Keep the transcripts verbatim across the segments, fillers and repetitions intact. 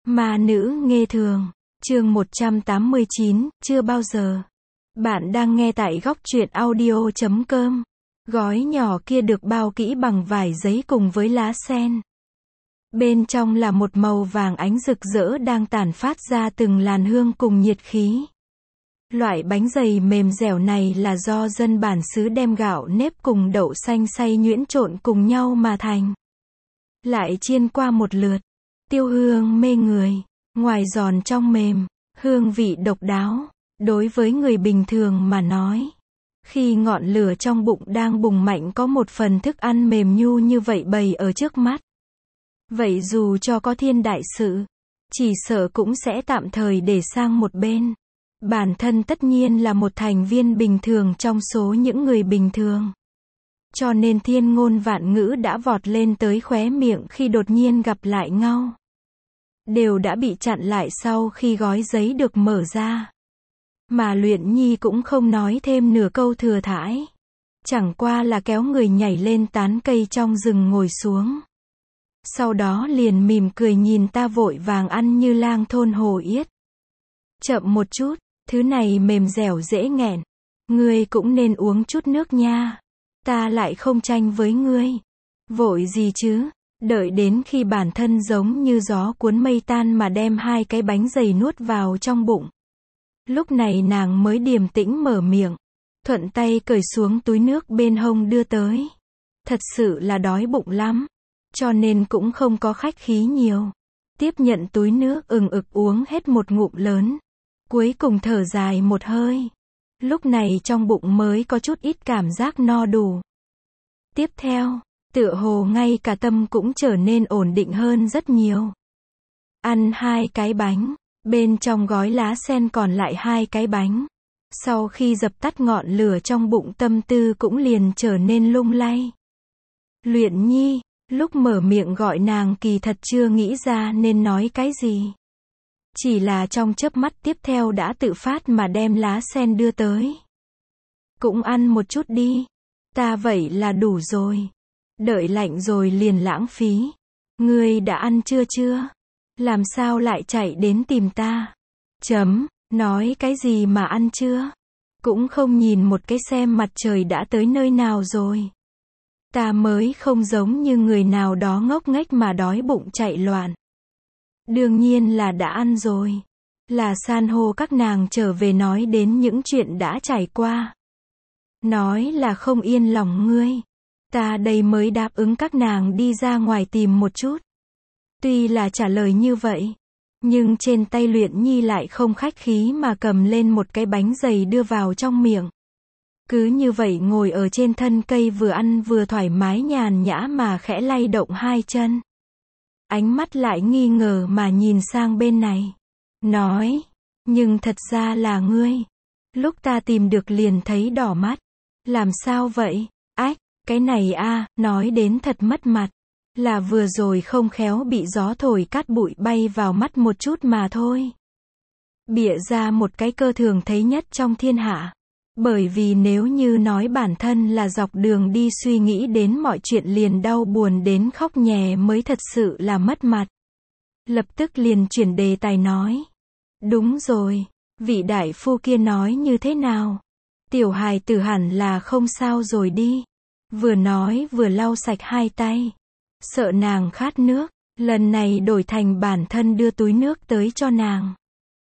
Ma nữ nghê thường, chương một trăm tám mươi chín, chưa bao giờ. Bạn đang nghe tại góc truyện audio chấm com. Gói nhỏ kia được bao kỹ bằng vải giấy cùng với lá sen. Bên trong là một màu vàng ánh rực rỡ đang tản phát ra từng làn hương cùng nhiệt khí. Loại bánh dày mềm dẻo này là do dân bản xứ đem gạo nếp cùng đậu xanh xay nhuyễn trộn cùng nhau mà thành. Lại chiên qua một lượt. Tiêu hương mê người, ngoài giòn trong mềm, hương vị độc đáo. Đối với người bình thường mà nói, khi ngọn lửa trong bụng đang bùng mạnh có một phần thức ăn mềm nhu như vậy bày ở trước mắt, vậy dù cho có thiên đại sự, chỉ sợ cũng sẽ tạm thời để sang một bên. Bản thân tất nhiên là một thành viên bình thường trong số những người bình thường. Cho nên thiên ngôn vạn ngữ đã vọt lên tới khóe miệng khi đột nhiên gặp lại Ngao. Đều đã bị chặn lại sau khi gói giấy được mở ra. Mà Luyện Nhi cũng không nói thêm nửa câu thừa thãi. Chẳng qua là kéo người nhảy lên tán cây trong rừng ngồi xuống. Sau đó liền mỉm cười nhìn ta vội vàng ăn như lang thôn hồ yết. Chậm một chút, thứ này mềm dẻo dễ nghẹn. Ngươi cũng nên uống chút nước nha. Ta lại không tranh với ngươi. Vội gì chứ, đợi đến khi bản thân giống như gió cuốn mây tan mà đem hai cái bánh dày nuốt vào trong bụng. Lúc này nàng mới điềm tĩnh mở miệng, thuận tay cởi xuống túi nước bên hông đưa tới. Thật sự là đói bụng lắm, cho nên cũng không có khách khí nhiều. Tiếp nhận túi nước ừng ực uống hết một ngụm lớn. Cuối cùng thở dài một hơi. Lúc này trong bụng mới có chút ít cảm giác no đủ. Tiếp theo, tựa hồ ngay cả tâm cũng trở nên ổn định hơn rất nhiều. Ăn hai cái bánh, bên trong gói lá sen còn lại hai cái bánh. Sau khi dập tắt ngọn lửa trong bụng tâm tư cũng liền trở nên lung lay. Luyện Nhi, lúc mở miệng gọi nàng kỳ thật chưa nghĩ ra nên nói cái gì. Chỉ là trong chớp mắt tiếp theo đã tự phát mà đem lá sen đưa tới. Cũng ăn một chút đi. Ta vậy là đủ rồi. Đợi lạnh rồi liền lãng phí. Ngươi đã ăn chưa chưa? Làm sao lại chạy đến tìm ta? Chấm, nói cái gì mà ăn chưa? Cũng không nhìn một cái xem mặt trời đã tới nơi nào rồi. Ta mới không giống như người nào đó ngốc nghếch mà đói bụng chạy loạn. Đương nhiên là đã ăn rồi. Là san hô các nàng trở về nói đến những chuyện đã trải qua. Nói là không yên lòng ngươi. Ta đây mới đáp ứng các nàng đi ra ngoài tìm một chút. Tuy là trả lời như vậy, nhưng trên tay Luyện Nhi lại không khách khí mà cầm lên một cái bánh dày đưa vào trong miệng. Cứ như vậy ngồi ở trên thân cây vừa ăn vừa thoải mái nhàn nhã mà khẽ lay động hai chân. Ánh mắt lại nghi ngờ mà nhìn sang bên này. Nói, nhưng thật ra là ngươi. Lúc ta tìm được liền thấy đỏ mắt. Làm sao vậy? Ách, cái này a, nói đến thật mất mặt. Là vừa rồi không khéo bị gió thổi cát bụi bay vào mắt một chút mà thôi. Bịa ra một cái cơ thường thấy nhất trong thiên hạ. Bởi vì nếu như nói bản thân là dọc đường đi suy nghĩ đến mọi chuyện liền đau buồn đến khóc nhè mới thật sự là mất mặt. Lập tức liền chuyển đề tài nói. Đúng rồi, vị đại phu kia nói như thế nào? Tiểu hài tử hẳn là không sao rồi đi. Vừa nói vừa lau sạch hai tay. Sợ nàng khát nước, lần này đổi thành bản thân đưa túi nước tới cho nàng.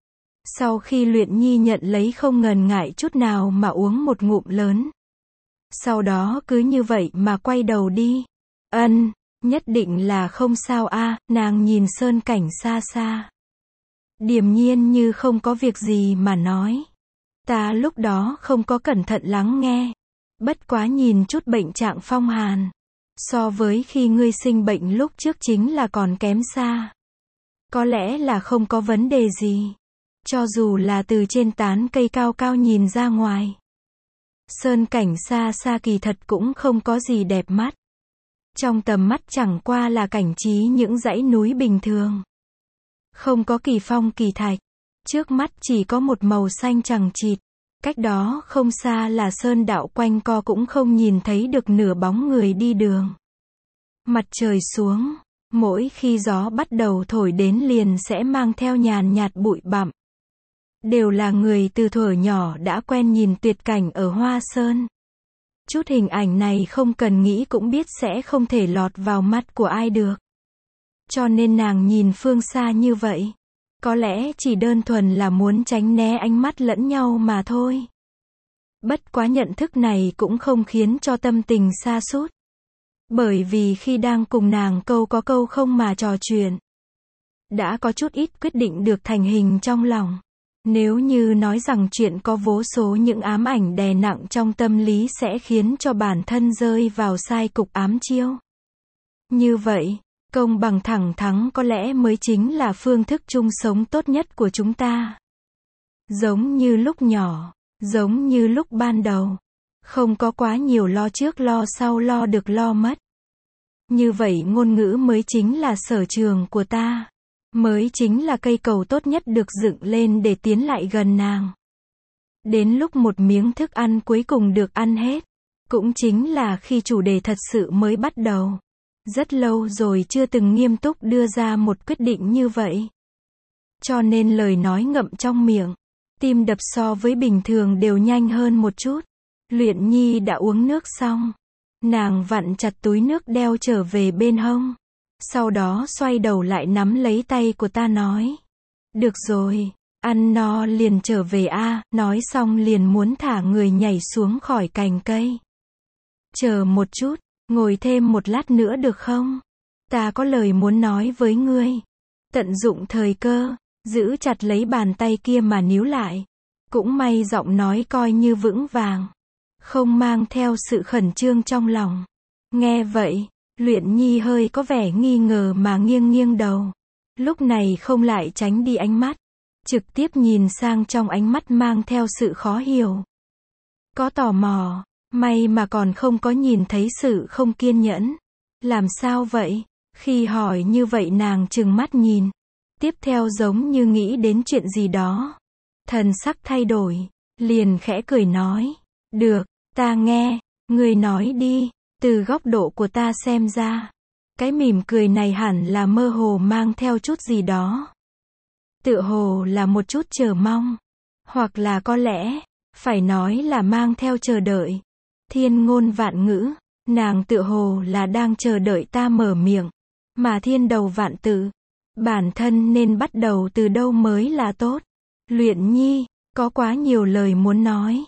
Sau khi Luyện Nhi nhận lấy không ngần ngại chút nào mà uống một ngụm lớn. Sau đó cứ như vậy mà quay đầu đi. Ân, nhất định là không sao a, nàng nhìn sơn cảnh xa xa. Điềm nhiên như không có việc gì mà nói. Ta lúc đó không có cẩn thận lắng nghe. Bất quá nhìn chút bệnh trạng phong hàn. So với khi ngươi sinh bệnh lúc trước chính là còn kém xa. Có lẽ là không có vấn đề gì. Cho dù là từ trên tán cây cao cao nhìn ra ngoài. Sơn cảnh xa xa kỳ thật cũng không có gì đẹp mắt. Trong tầm mắt chẳng qua là cảnh trí những dãy núi bình thường. Không có kỳ phong kỳ thạch. Trước mắt chỉ có một màu xanh chằng chịt. Cách đó không xa là sơn đạo quanh co cũng không nhìn thấy được nửa bóng người đi đường. Mặt trời xuống, Mỗi khi gió bắt đầu thổi đến liền sẽ mang theo nhàn nhạt bụi bặm. Đều là người từ thuở nhỏ đã quen nhìn tuyệt cảnh ở Hoa Sơn. Chút hình ảnh này không cần nghĩ cũng biết sẽ không thể lọt vào mắt của ai được. Cho nên nàng nhìn phương xa như vậy. Có lẽ chỉ đơn thuần là muốn tránh né ánh mắt lẫn nhau mà thôi. Bất quá nhận thức này cũng không khiến cho tâm tình sa sút. Bởi vì khi đang cùng nàng câu có câu không mà trò chuyện, đã có chút ít quyết định được thành hình trong lòng. Nếu như nói rằng chuyện có vô số những ám ảnh đè nặng trong tâm lý sẽ khiến cho bản thân rơi vào sai cục ám chiêu. Như vậy, công bằng thẳng thắn có lẽ mới chính là phương thức chung sống tốt nhất của chúng ta. Giống như lúc nhỏ, giống như lúc ban đầu. Không có quá nhiều lo trước lo sau lo được lo mất. Như vậy ngôn ngữ mới chính là sở trường của ta. Mới chính là cây cầu tốt nhất được dựng lên để tiến lại gần nàng. Đến lúc một miếng thức ăn cuối cùng được ăn hết. Cũng chính là khi chủ đề thật sự mới bắt đầu. Rất lâu rồi chưa từng nghiêm túc đưa ra một quyết định như vậy. Cho nên lời nói ngậm trong miệng. Tim đập so với bình thường đều nhanh hơn một chút. Luyện Nhi đã uống nước xong. Nàng vặn chặt túi nước đeo trở về bên hông. Sau đó xoay đầu lại nắm lấy tay của ta nói. Được rồi, ăn no liền trở về a. Nói xong liền muốn thả người nhảy xuống khỏi cành cây. Chờ một chút, ngồi thêm một lát nữa được không? Ta có lời muốn nói với ngươi. Tận dụng thời cơ, giữ chặt lấy bàn tay kia mà níu lại. Cũng may giọng nói coi như vững vàng. Không mang theo sự khẩn trương trong lòng. Nghe vậy, Luyện Nhi hơi có vẻ nghi ngờ mà nghiêng nghiêng đầu. Lúc này không lại tránh đi ánh mắt. Trực tiếp nhìn sang trong ánh mắt mang theo sự khó hiểu. Có tò mò, may mà còn không có nhìn thấy sự không kiên nhẫn. Làm sao vậy? Khi hỏi như vậy nàng trừng mắt nhìn. Tiếp theo giống như nghĩ đến chuyện gì đó. Thần sắc thay đổi, liền khẽ cười nói. Được, ta nghe, ngươi nói đi. Từ góc độ của ta xem ra, cái mỉm cười này hẳn là mơ hồ mang theo chút gì đó. Tựa hồ là một chút chờ mong. Hoặc là có lẽ, phải nói là mang theo chờ đợi. Thiên ngôn vạn ngữ, nàng tựa hồ là đang chờ đợi ta mở miệng. Mà thiên đầu vạn tự, bản thân nên bắt đầu từ đâu mới là tốt. Luyện Nhi, có quá nhiều lời muốn nói.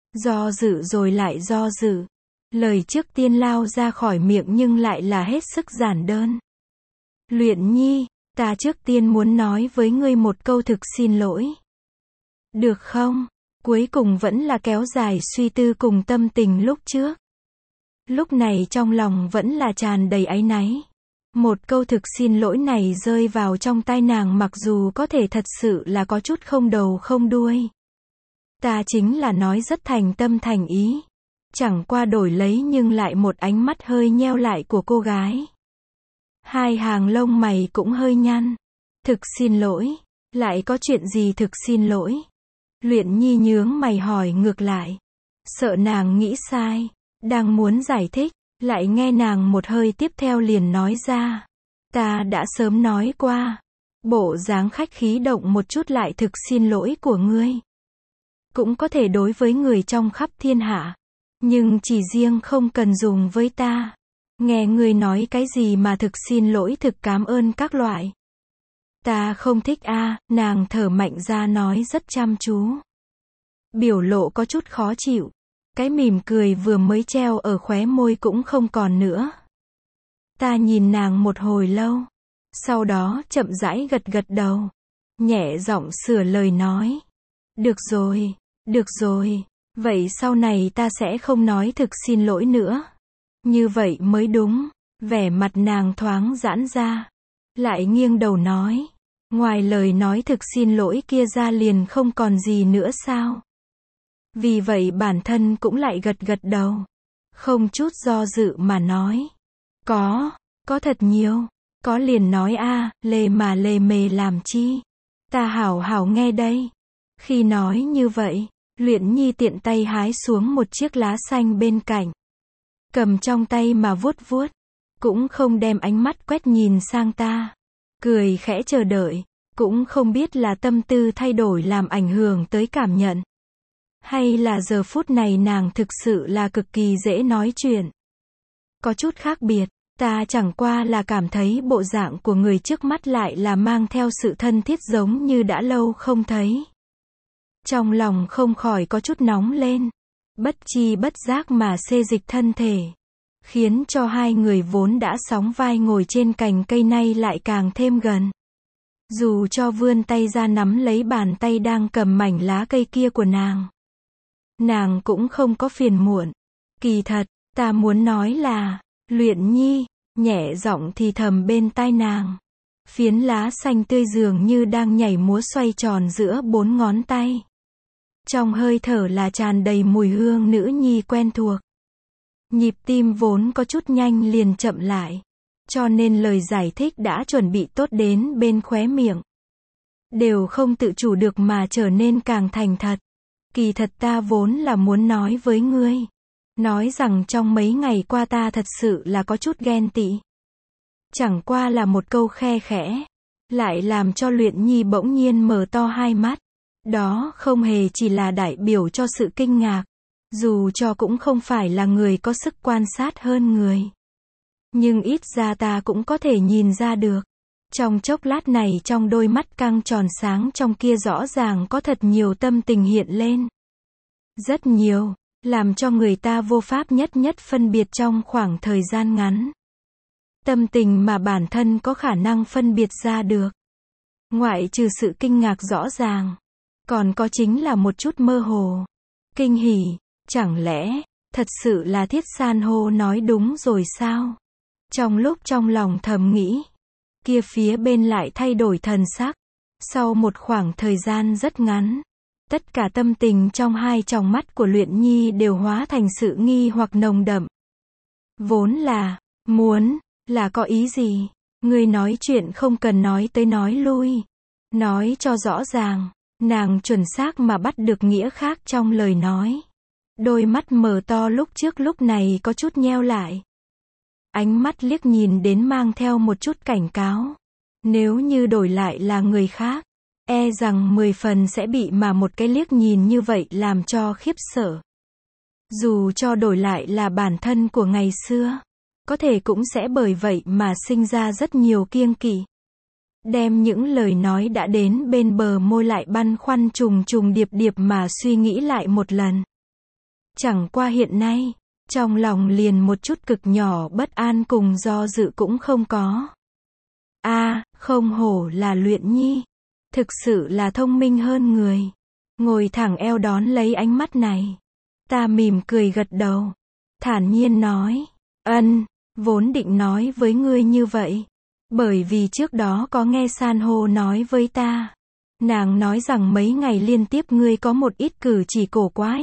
Do dự rồi lại do dự. Lời trước tiên lao ra khỏi miệng nhưng lại là hết sức giản đơn. Luyện Nhi, ta trước tiên muốn nói với ngươi một câu thực xin lỗi. Được không? Cuối cùng vẫn là kéo dài suy tư cùng tâm tình lúc trước. Lúc này trong lòng vẫn là tràn đầy áy náy. Một câu thực xin lỗi này rơi vào trong tai nàng mặc dù có thể thật sự là có chút không đầu không đuôi. Ta chính là nói rất thành tâm thành ý. Chẳng qua đổi lấy nhưng lại một ánh mắt hơi nheo lại của cô gái. Hai hàng lông mày cũng hơi nhăn. Thực xin lỗi. Lại có chuyện gì thực xin lỗi? Luyện Nhi nhướng mày hỏi ngược lại. Sợ nàng nghĩ sai. Đang muốn giải thích. Lại nghe nàng một hơi tiếp theo liền nói ra. Ta đã sớm nói qua. Bộ dáng khách khí động một chút lại thực xin lỗi của ngươi. Cũng có thể đối với người trong khắp thiên hạ. Nhưng chỉ riêng không cần dùng với ta. Nghe ngươi nói cái gì mà thực xin lỗi thực cảm ơn các loại. Ta không thích a. À, nàng thở mạnh ra nói rất chăm chú. Biểu lộ có chút khó chịu. Cái mỉm cười vừa mới treo ở khóe môi cũng không còn nữa. Ta nhìn nàng một hồi lâu. Sau đó chậm rãi gật gật đầu. Nhẹ giọng sửa lời nói. Được rồi, được rồi. Vậy sau này ta sẽ không nói thực xin lỗi nữa. Như vậy mới đúng. Vẻ mặt nàng thoáng giãn ra. Lại nghiêng đầu nói. Ngoài lời nói thực xin lỗi kia ra liền không còn gì nữa sao? Vì vậy bản thân cũng lại gật gật đầu. Không chút do dự mà nói. Có, có thật nhiều. Có liền nói a, à, lề mà lề mề làm chi. Ta hảo hảo nghe đây. Khi nói như vậy, Luyện Nhi tiện tay hái xuống một chiếc lá xanh bên cạnh. Cầm trong tay mà vuốt vuốt. cũng không đem ánh mắt quét nhìn sang ta. Cười khẽ chờ đợi, cũng không biết là tâm tư thay đổi làm ảnh hưởng tới cảm nhận. Hay là giờ phút này nàng thực sự là cực kỳ dễ nói chuyện. Có chút khác biệt, ta chẳng qua là cảm thấy bộ dạng của người trước mắt lại là mang theo sự thân thiết giống như đã lâu không thấy. Trong lòng không khỏi có chút nóng lên, bất chi bất giác mà xê dịch thân thể, khiến cho hai người vốn đã sóng vai ngồi trên cành cây nay lại càng thêm gần. Dù cho vươn tay ra nắm lấy bàn tay đang cầm mảnh lá cây kia của nàng, nàng cũng không có phiền muộn. Kỳ thật, ta muốn nói là, Luyện Nhi, nhẹ giọng thì thầm bên tai nàng. Phiến lá xanh tươi dường như đang nhảy múa xoay tròn giữa bốn ngón tay. Trong hơi thở là tràn đầy mùi hương nữ nhi quen thuộc. Nhịp tim vốn có chút nhanh liền chậm lại. Cho nên lời giải thích đã chuẩn bị tốt đến bên khóe miệng, đều không tự chủ được mà trở nên càng thành thật. Kỳ thật ta vốn là muốn nói với ngươi. Nói rằng trong mấy ngày qua ta thật sự là có chút ghen tị. Chẳng qua là một câu khe khẽ, lại làm cho Luyện Nhi bỗng nhiên mở to hai mắt. Đó không hề chỉ là đại biểu cho sự kinh ngạc. Dù cho cũng không phải là người có sức quan sát hơn người. Nhưng ít ra ta cũng có thể nhìn ra được. Trong chốc lát này trong đôi mắt căng tròn sáng trong kia rõ ràng có thật nhiều tâm tình hiện lên. Rất nhiều, làm cho người ta vô pháp nhất nhất phân biệt trong khoảng thời gian ngắn. Tâm tình mà bản thân có khả năng phân biệt ra được. Ngoại trừ sự kinh ngạc rõ ràng, còn có chính là một chút mơ hồ. Kinh hỉ, chẳng lẽ, thật sự là Thiết San hô nói đúng rồi sao? Trong lúc trong lòng thầm nghĩ, kia phía bên lại thay đổi thần sắc. Sau một khoảng thời gian rất ngắn, tất cả tâm tình trong hai tròng mắt của Luyện Nhi đều hóa thành sự nghi hoặc nồng đậm. Vốn là, muốn, là có ý gì? Ngươi nói chuyện không cần nói tới nói lui. Nói cho rõ ràng, nàng chuẩn xác mà bắt được nghĩa khác trong lời nói. Đôi mắt mở to lúc trước lúc này có chút nheo lại. Ánh mắt liếc nhìn đến mang theo một chút cảnh cáo. Nếu như đổi lại là người khác, e rằng mười phần sẽ bị mà một cái liếc nhìn như vậy làm cho khiếp sợ. Dù cho đổi lại là bản thân của ngày xưa, có thể cũng sẽ bởi vậy mà sinh ra rất nhiều kiêng kỵ. Đem những lời nói đã đến bên bờ môi lại băn khoăn trùng trùng điệp điệp mà suy nghĩ lại một lần. Chẳng qua hiện nay, trong lòng liền một chút cực nhỏ bất an cùng do dự cũng không có. A, à, không hổ là Luyện Nhi. Thực sự là thông minh hơn người. Ngồi thẳng eo đón lấy ánh mắt này. Ta mỉm cười gật đầu. Thản nhiên nói. Ân, vốn định nói với ngươi như vậy. Bởi vì trước đó có nghe San hô nói với ta. Nàng nói rằng mấy ngày liên tiếp ngươi có một ít cử chỉ cổ quái.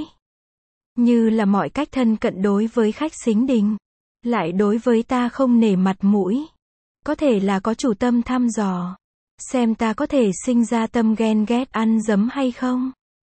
Như là mọi cách thân cận đối với khách xính đình. Lại đối với ta không nể mặt mũi. Có thể là có chủ tâm thăm dò. Xem ta có thể sinh ra tâm ghen ghét ăn dấm hay không.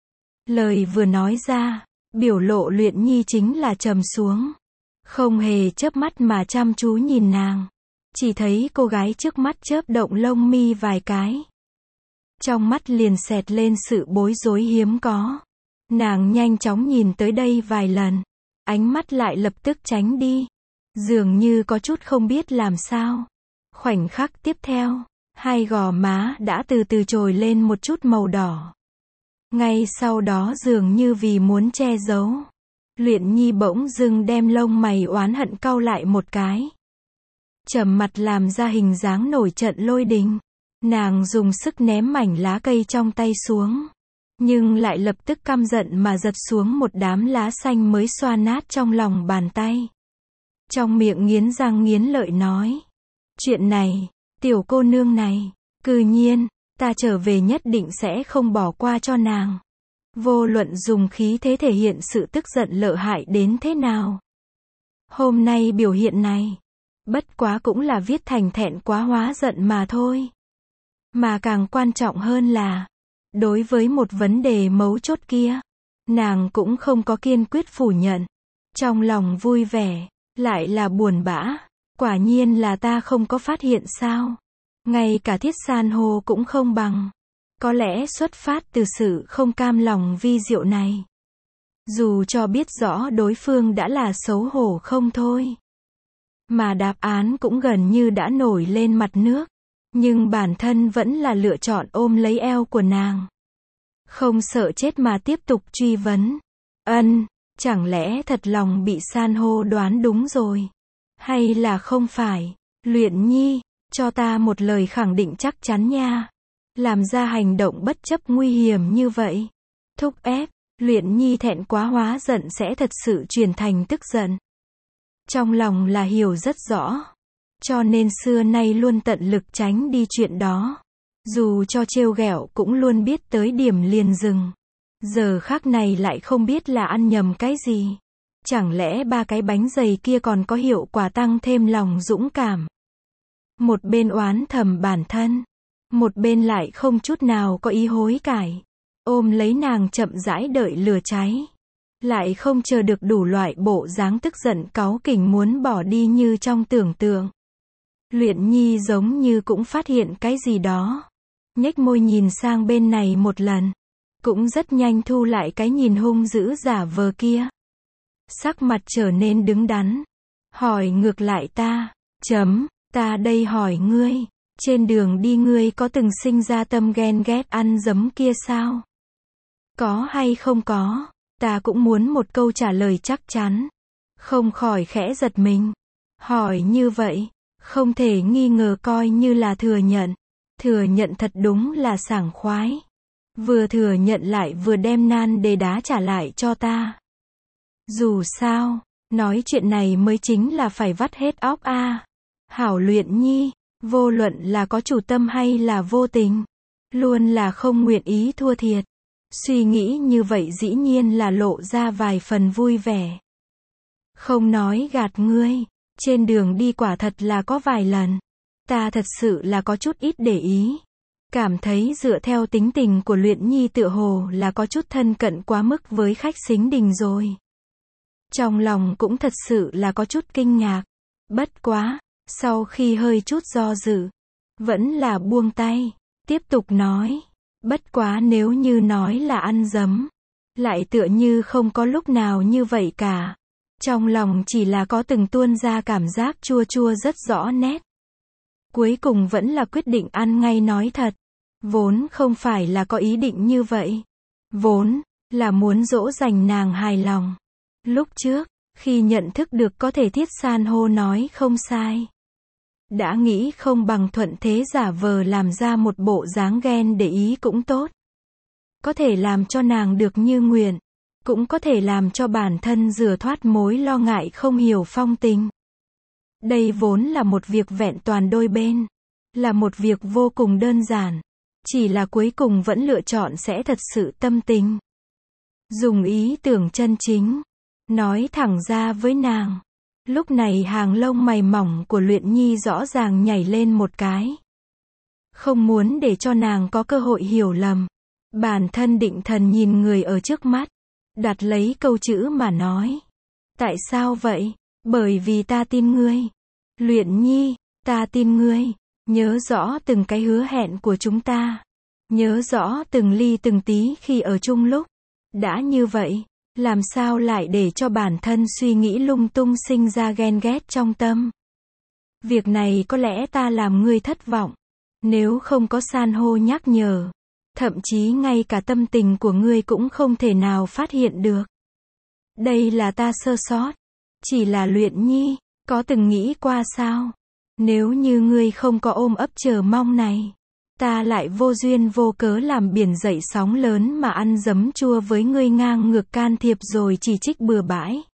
Lời vừa nói ra, biểu lộ Luyện Nhi chính là trầm xuống. Không hề chớp mắt mà chăm chú nhìn nàng. Chỉ thấy cô gái trước mắt chớp động lông mi vài cái. Trong mắt liền xẹt lên sự bối rối hiếm có. Nàng nhanh chóng nhìn tới đây vài lần. Ánh mắt lại lập tức tránh đi. Dường như có chút không biết làm sao. Khoảnh khắc tiếp theo, hai gò má đã từ từ trồi lên một chút màu đỏ. Ngay sau đó dường như vì muốn che giấu, Luyện Nhi bỗng dưng đem lông mày oán hận cau lại một cái. Trầm mặt làm ra hình dáng nổi trận lôi đình. Nàng dùng sức ném mảnh lá cây trong tay xuống. Nhưng lại lập tức căm giận mà giật xuống một đám lá xanh mới xoa nát trong lòng bàn tay. Trong miệng nghiến răng nghiến lợi nói. Chuyện này, tiểu cô nương này, cư nhiên, ta trở về nhất định sẽ không bỏ qua cho nàng. Vô luận dùng khí thế thể hiện sự tức giận lợi hại đến thế nào. Hôm nay biểu hiện này, bất quá cũng là viết thành thẹn quá hóa giận mà thôi. Mà càng quan trọng hơn là, đối với một vấn đề mấu chốt kia, nàng cũng không có kiên quyết phủ nhận. Trong lòng vui vẻ, lại là buồn bã. Quả nhiên là ta không có phát hiện sao. Ngay cả thiết san hô cũng không bằng. Có lẽ xuất phát từ sự không cam lòng vi diệu này. Dù cho biết rõ đối phương đã là xấu hổ không thôi. Mà đáp án cũng gần như đã nổi lên mặt nước. Nhưng bản thân vẫn là lựa chọn ôm lấy eo của nàng. Không sợ chết mà tiếp tục truy vấn. Ân, chẳng lẽ thật lòng bị san hô đoán đúng rồi? Hay là không phải? Luyện Nhi, cho ta một lời khẳng định chắc chắn nha. Làm ra hành động bất chấp nguy hiểm như vậy. Thúc ép, Luyện Nhi thẹn quá hóa giận sẽ thật sự chuyển thành tức giận. Trong lòng là hiểu rất rõ. Cho nên xưa nay luôn tận lực tránh đi chuyện đó. Dù cho trêu ghẹo cũng luôn biết tới điểm liền dừng. Giờ khác này lại không biết là ăn nhầm cái gì. Chẳng lẽ ba cái bánh dày kia còn có hiệu quả tăng thêm lòng dũng cảm. Một bên oán thầm bản thân. Một bên lại không chút nào có ý hối cải. Ôm lấy nàng chậm rãi đợi lửa cháy. Lại không chờ được đủ loại bộ dáng tức giận cáu kỉnh muốn bỏ đi như trong tưởng tượng. Luyện Nhi giống như cũng phát hiện cái gì đó. Nhếch môi nhìn sang bên này một lần. Cũng rất nhanh thu lại cái nhìn hung dữ giả vờ kia. Sắc mặt trở nên đứng đắn. Hỏi ngược lại ta. Chấm, ta đây hỏi ngươi. Trên đường đi ngươi có từng sinh ra tâm ghen ghét ăn dấm kia sao? Có hay không có? Ta cũng muốn một câu trả lời chắc chắn. Không khỏi khẽ giật mình. Hỏi như vậy, không thể nghi ngờ coi như là thừa nhận. Thừa nhận thật đúng là sảng khoái. Vừa thừa nhận lại vừa đem nan đề đá trả lại cho ta. Dù sao, nói chuyện này mới chính là phải vắt hết óc a. À. Hảo Luyện Nhi, vô luận là có chủ tâm hay là vô tình, luôn là không nguyện ý thua thiệt. Suy nghĩ như vậy dĩ nhiên là lộ ra vài phần vui vẻ. Không nói gạt ngươi, trên đường đi quả thật là có vài lần. Ta thật sự là có chút ít để ý. Cảm thấy dựa theo tính tình của Luyện Nhi tựa hồ là có chút thân cận quá mức với khách xính đình rồi. Trong lòng cũng thật sự là có chút kinh ngạc. Bất quá, sau khi hơi chút do dự, vẫn là buông tay, tiếp tục nói. Bất quá nếu như nói là ăn dấm, lại tựa như không có lúc nào như vậy cả. Trong lòng chỉ là có từng tuôn ra cảm giác chua chua rất rõ nét. Cuối cùng vẫn là quyết định ăn ngay nói thật. Vốn không phải là có ý định như vậy. Vốn là muốn dỗ dành nàng hài lòng. Lúc trước, khi nhận thức được có thể thiết san hô nói không sai. Đã nghĩ không bằng thuận thế giả vờ làm ra một bộ dáng ghen để ý cũng tốt. Có thể làm cho nàng được như nguyện. Cũng có thể làm cho bản thân rửa thoát mối lo ngại không hiểu phong tình. Đây vốn là một việc vẹn toàn đôi bên. Là một việc vô cùng đơn giản. Chỉ là cuối cùng vẫn lựa chọn sẽ thật sự tâm tình. Dùng ý tưởng chân chính. Nói thẳng ra với nàng. Lúc này hàng lông mày mỏng của Luyện Nhi rõ ràng nhảy lên một cái. Không muốn để cho nàng có cơ hội hiểu lầm. Bản thân định thần nhìn người ở trước mắt. Đặt lấy câu chữ mà nói. Tại sao vậy? Bởi vì ta tin ngươi. Luyện Nhi, ta tin ngươi. Nhớ rõ từng cái hứa hẹn của chúng ta. Nhớ rõ từng ly từng tí khi ở chung lúc. Đã như vậy, làm sao lại để cho bản thân suy nghĩ lung tung sinh ra ghen ghét trong tâm. Việc này có lẽ ta làm ngươi thất vọng. Nếu không có san hô nhắc nhở. Thậm chí ngay cả tâm tình của ngươi cũng không thể nào phát hiện được. Đây là ta sơ sót. Chỉ là Luyện Nhi, có từng nghĩ qua sao? Nếu như ngươi không có ôm ấp chờ mong này, ta lại vô duyên vô cớ làm biển dậy sóng lớn mà ăn dấm chua với ngươi ngang ngược can thiệp rồi chỉ trích bừa bãi.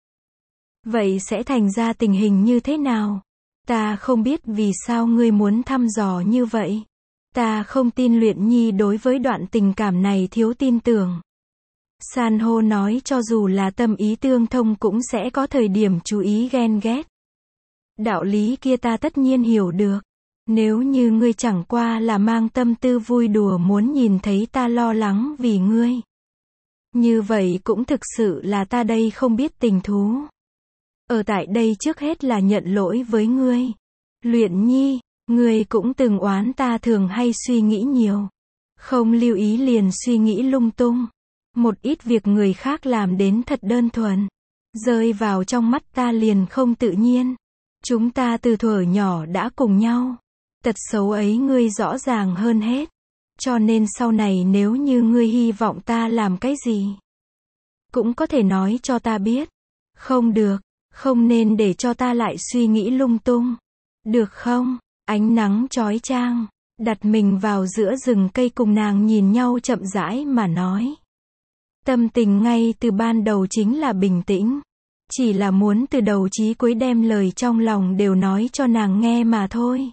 Vậy sẽ thành ra tình hình như thế nào? Ta không biết vì sao ngươi muốn thăm dò như vậy. Ta không tin Luyện Nhi đối với đoạn tình cảm này thiếu tin tưởng. San hô nói cho dù là tâm ý tương thông cũng sẽ có thời điểm chú ý ghen ghét. Đạo lý kia ta tất nhiên hiểu được. Nếu như ngươi chẳng qua là mang tâm tư vui đùa muốn nhìn thấy ta lo lắng vì ngươi. Như vậy cũng thực sự là ta đây không biết tình thú. Ở tại đây trước hết là nhận lỗi với ngươi. Luyện Nhi, ngươi cũng từng oán ta thường hay suy nghĩ nhiều. Không lưu ý liền suy nghĩ lung tung. Một ít việc người khác làm đến thật đơn thuần. Rơi vào trong mắt ta liền không tự nhiên. Chúng ta từ thuở nhỏ đã cùng nhau. Tật xấu ấy ngươi rõ ràng hơn hết. Cho nên sau này nếu như ngươi hy vọng ta làm cái gì, cũng có thể nói cho ta biết. Không được, không nên để cho ta lại suy nghĩ lung tung. Được không? Ánh nắng chói chang, đặt mình vào giữa rừng cây cùng nàng nhìn nhau chậm rãi mà nói. Tâm tình ngay từ ban đầu chính là bình tĩnh. Chỉ là muốn từ đầu chí cuối đem lời trong lòng đều nói cho nàng nghe mà thôi.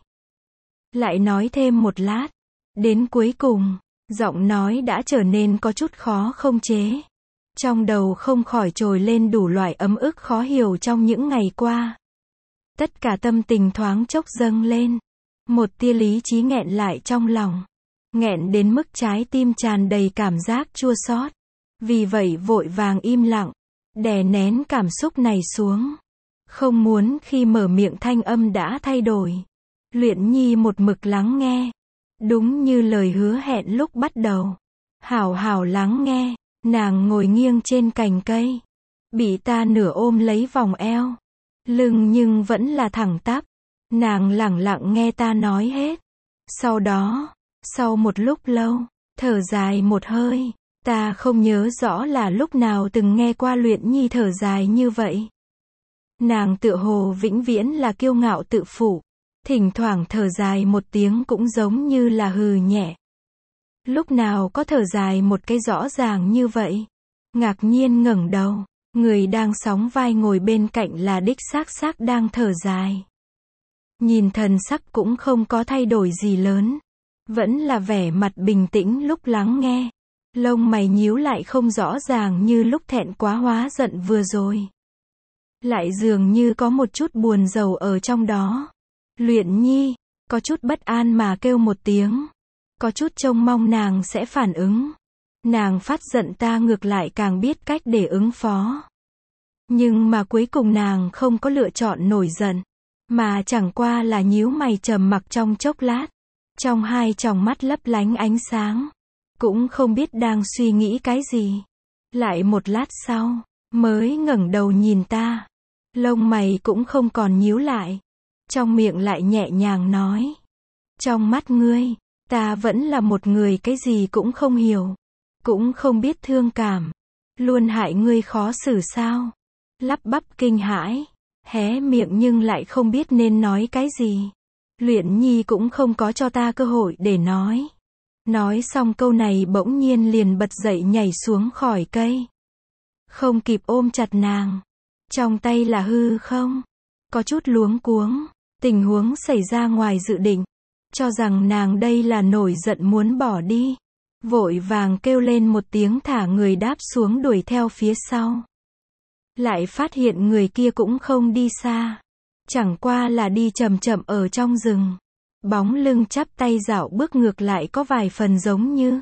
Lại nói thêm một lát. Đến cuối cùng, giọng nói đã trở nên có chút khó không chế. Trong đầu không khỏi trồi lên đủ loại ấm ức khó hiểu trong những ngày qua. Tất cả tâm tình thoáng chốc dâng lên. Một tia lý trí nghẹn lại trong lòng. Nghẹn đến mức trái tim tràn đầy cảm giác chua xót. Vì vậy vội vàng im lặng, đè nén cảm xúc này xuống. Không muốn khi mở miệng thanh âm đã thay đổi. Luyện Nhi một mực lắng nghe. Đúng như lời hứa hẹn lúc bắt đầu. Hảo hảo lắng nghe, nàng ngồi nghiêng trên cành cây. Bị ta nửa ôm lấy vòng eo. Lưng nhưng vẫn là thẳng tắp. Nàng lẳng lặng nghe ta nói hết. Sau đó, sau một lúc lâu, thở dài một hơi. Ta không nhớ rõ là lúc nào từng nghe qua Luyện Nhi thở dài như vậy. Nàng tựa hồ vĩnh viễn là kiêu ngạo tự phụ. Thỉnh thoảng thở dài một tiếng cũng giống như là hừ nhẹ. Lúc nào có thở dài một cái rõ ràng như vậy. Ngạc nhiên ngẩng đầu, người đang sóng vai ngồi bên cạnh là đích xác xác đang thở dài. Nhìn thần sắc cũng không có thay đổi gì lớn. Vẫn là vẻ mặt bình tĩnh lúc lắng nghe. Lông mày nhíu lại không rõ ràng như lúc thẹn quá hóa giận vừa rồi. Lại dường như có một chút buồn rầu ở trong đó. Luyện Nhi, có chút bất an mà kêu một tiếng. Có chút trông mong nàng sẽ phản ứng. Nàng phát giận ta ngược lại càng biết cách để ứng phó. Nhưng mà cuối cùng nàng không có lựa chọn nổi giận. Mà chẳng qua là nhíu mày trầm mặc trong chốc lát. Trong hai tròng mắt lấp lánh ánh sáng. Cũng không biết đang suy nghĩ cái gì. Lại một lát sau, mới ngẩng đầu nhìn ta. Lông mày cũng không còn nhíu lại. Trong miệng lại nhẹ nhàng nói. Trong mắt ngươi, ta vẫn là một người cái gì cũng không hiểu. Cũng không biết thương cảm. Luôn hại ngươi khó xử sao. Lắp bắp kinh hãi. Hé miệng nhưng lại không biết nên nói cái gì. Luyện Nhi cũng không có cho ta cơ hội để nói. Nói xong câu này bỗng nhiên liền bật dậy nhảy xuống khỏi cây. Không kịp ôm chặt nàng. Trong tay là hư không. Có chút luống cuống. Tình huống xảy ra ngoài dự định. Cho rằng nàng đây là nổi giận muốn bỏ đi. Vội vàng kêu lên một tiếng thả người đáp xuống đuổi theo phía sau. Lại phát hiện người kia cũng không đi xa. Chẳng qua là đi chậm chậm ở trong rừng. Bóng lưng chắp tay dạo bước ngược lại có vài phần giống như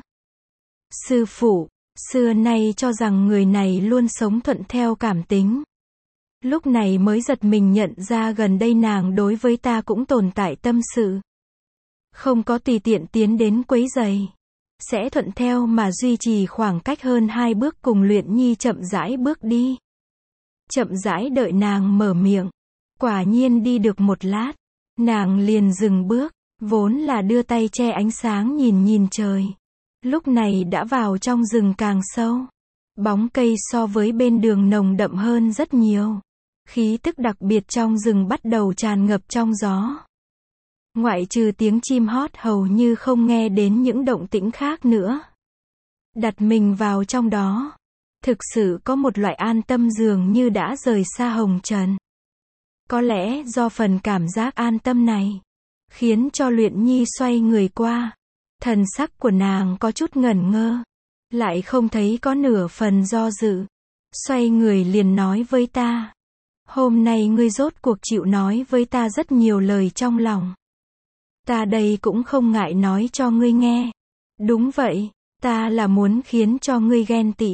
sư phụ, xưa nay cho rằng người này luôn sống thuận theo cảm tính. Lúc này mới giật mình nhận ra gần đây nàng đối với ta cũng tồn tại tâm sự. Không có tùy tiện tiến đến quấy rầy. Sẽ thuận theo mà duy trì khoảng cách hơn hai bước cùng Luyện Nhi chậm rãi bước đi. Chậm rãi đợi nàng mở miệng. Quả nhiên đi được một lát. Nàng liền dừng bước. Vốn là đưa tay che ánh sáng nhìn nhìn trời. Lúc này đã vào trong rừng càng sâu. Bóng cây so với bên đường nồng đậm hơn rất nhiều. Khí tức đặc biệt trong rừng bắt đầu tràn ngập trong gió. Ngoại trừ tiếng chim hót hầu như không nghe đến những động tĩnh khác nữa. Đặt mình vào trong đó. Thực sự có một loại an tâm dường như đã rời xa hồng trần. Có lẽ do phần cảm giác an tâm này. Khiến cho Luyện Nhi xoay người qua. Thần sắc của nàng có chút ngẩn ngơ. Lại không thấy có nửa phần do dự. Xoay người liền nói với ta. Hôm nay ngươi rốt cuộc chịu nói với ta rất nhiều lời trong lòng. Ta đây cũng không ngại nói cho ngươi nghe. Đúng vậy, ta là muốn khiến cho ngươi ghen tị.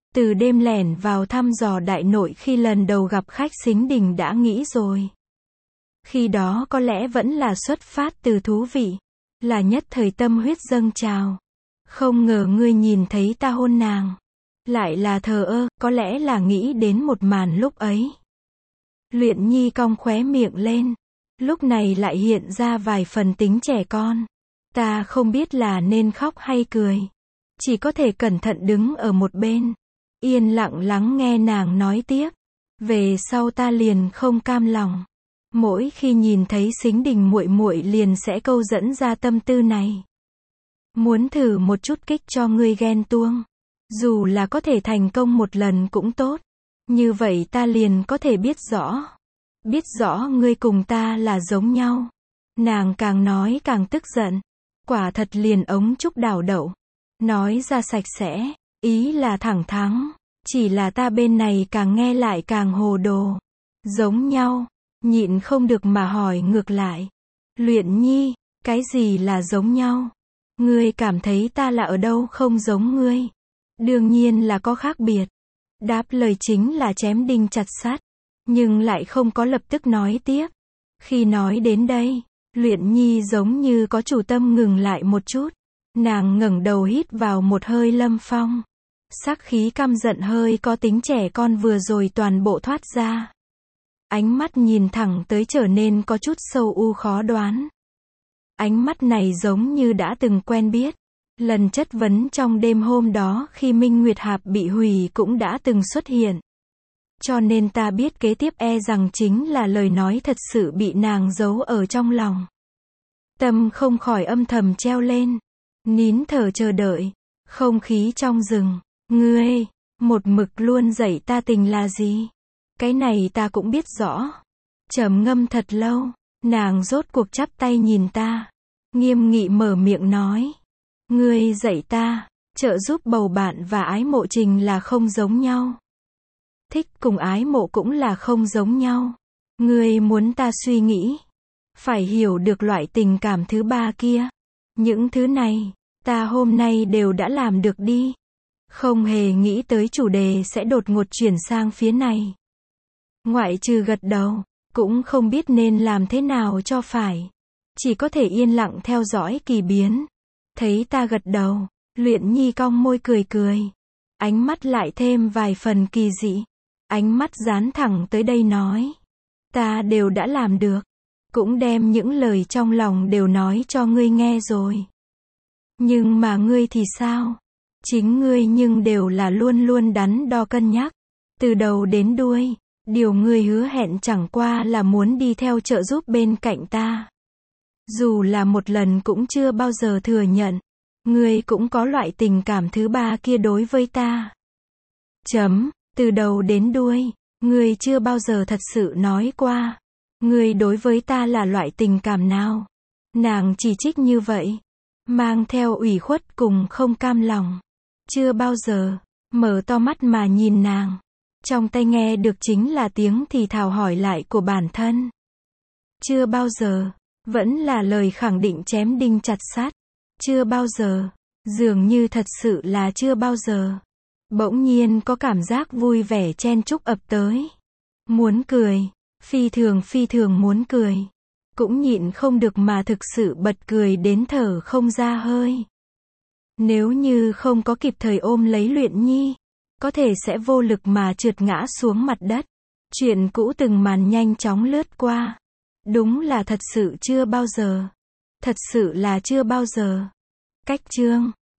Từ đêm lẻn vào thăm dò đại nội khi lần đầu gặp khách Sính Đình đã nghĩ rồi. Khi đó có lẽ vẫn là xuất phát từ thú vị, là nhất thời tâm huyết dâng trào. Không ngờ ngươi nhìn thấy ta hôn nàng, lại là thờ ơ, có lẽ là nghĩ đến một màn lúc ấy. Luyện Nhi cong khóe miệng lên, lúc này lại hiện ra vài phần tính trẻ con. Ta không biết là nên khóc hay cười, chỉ có thể cẩn thận đứng ở một bên, yên lặng lắng nghe nàng nói tiếp. Về sau ta liền không cam lòng, mỗi khi nhìn thấy Sính Đình muội muội liền sẽ câu dẫn ra tâm tư này. Muốn thử một chút kích cho ngươi ghen tuông, dù là có thể thành công một lần cũng tốt, như vậy ta liền có thể biết rõ, biết rõ ngươi cùng ta là giống nhau. Nàng càng nói càng tức giận, quả thật liền ống trúc đảo đậu, nói ra sạch sẽ, ý là thẳng thắn, chỉ là ta bên này càng nghe lại càng hồ đồ. Giống nhau, nhịn không được mà hỏi ngược lại. Luyện Nhi, cái gì là giống nhau? Ngươi cảm thấy ta là ở đâu không giống ngươi? Đương nhiên là có khác biệt. Đáp lời chính là chém đinh chặt sắt, nhưng lại không có lập tức nói tiếp. Khi nói đến đây, Luyện Nhi giống như có chủ tâm ngừng lại một chút. Nàng ngẩng đầu hít vào một hơi lâm phong. Sắc khí căm giận hơi có tính trẻ con vừa rồi toàn bộ thoát ra. Ánh mắt nhìn thẳng tới trở nên có chút sâu u khó đoán. Ánh mắt này giống như đã từng quen biết. Lần chất vấn trong đêm hôm đó khi Minh Nguyệt Hạp bị hủy cũng đã từng xuất hiện. Cho nên ta biết kế tiếp e rằng chính là lời nói thật sự bị nàng giấu ở trong lòng. Tâm không khỏi âm thầm treo lên, nín thở chờ đợi. Không khí trong rừng, ngươi, một mực luôn dạy ta tình là gì? Cái này ta cũng biết rõ. Trầm ngâm thật lâu, nàng rốt cuộc chắp tay nhìn ta, nghiêm nghị mở miệng nói. Ngươi dạy ta, trợ giúp bầu bạn và ái mộ trình là không giống nhau. Thích cùng ái mộ cũng là không giống nhau. Ngươi muốn ta suy nghĩ, phải hiểu được loại tình cảm thứ ba kia. Những thứ này, ta hôm nay đều đã làm được đi. Không hề nghĩ tới chủ đề sẽ đột ngột chuyển sang phía này. Ngoại trừ gật đầu, cũng không biết nên làm thế nào cho phải. Chỉ có thể yên lặng theo dõi kỳ biến. Thấy ta gật đầu, Luyện Nhi cong môi cười cười. Ánh mắt lại thêm vài phần kỳ dị. Ánh mắt dán thẳng tới đây nói. Ta đều đã làm được. Cũng đem những lời trong lòng đều nói cho ngươi nghe rồi. Nhưng mà ngươi thì sao? Chính ngươi nhưng đều là luôn luôn đắn đo cân nhắc. Từ đầu đến đuôi, điều ngươi hứa hẹn chẳng qua là muốn đi theo trợ giúp bên cạnh ta. Dù là một lần cũng chưa bao giờ thừa nhận. Ngươi cũng có loại tình cảm thứ ba kia đối với ta. Chấm, từ đầu đến đuôi, ngươi chưa bao giờ thật sự nói qua. Ngươi đối với ta là loại tình cảm nào? Nàng chỉ trích như vậy, mang theo ủy khuất cùng không cam lòng. Chưa bao giờ, mở to mắt mà nhìn nàng. Trong tai nghe được chính là tiếng thì thào hỏi lại của bản thân. Chưa bao giờ, vẫn là lời khẳng định chém đinh chặt sắt. Chưa bao giờ, dường như thật sự là chưa bao giờ. Bỗng nhiên có cảm giác vui vẻ chen chúc ập tới. Muốn cười, phi thường phi thường muốn cười. Cũng nhịn không được mà thực sự bật cười đến thở không ra hơi. Nếu như không có kịp thời ôm lấy Luyện Nhi, có thể sẽ vô lực mà trượt ngã xuống mặt đất. Chuyện cũ từng màn nhanh chóng lướt qua. Đúng là thật sự chưa bao giờ. Thật sự là chưa bao giờ. Cách chương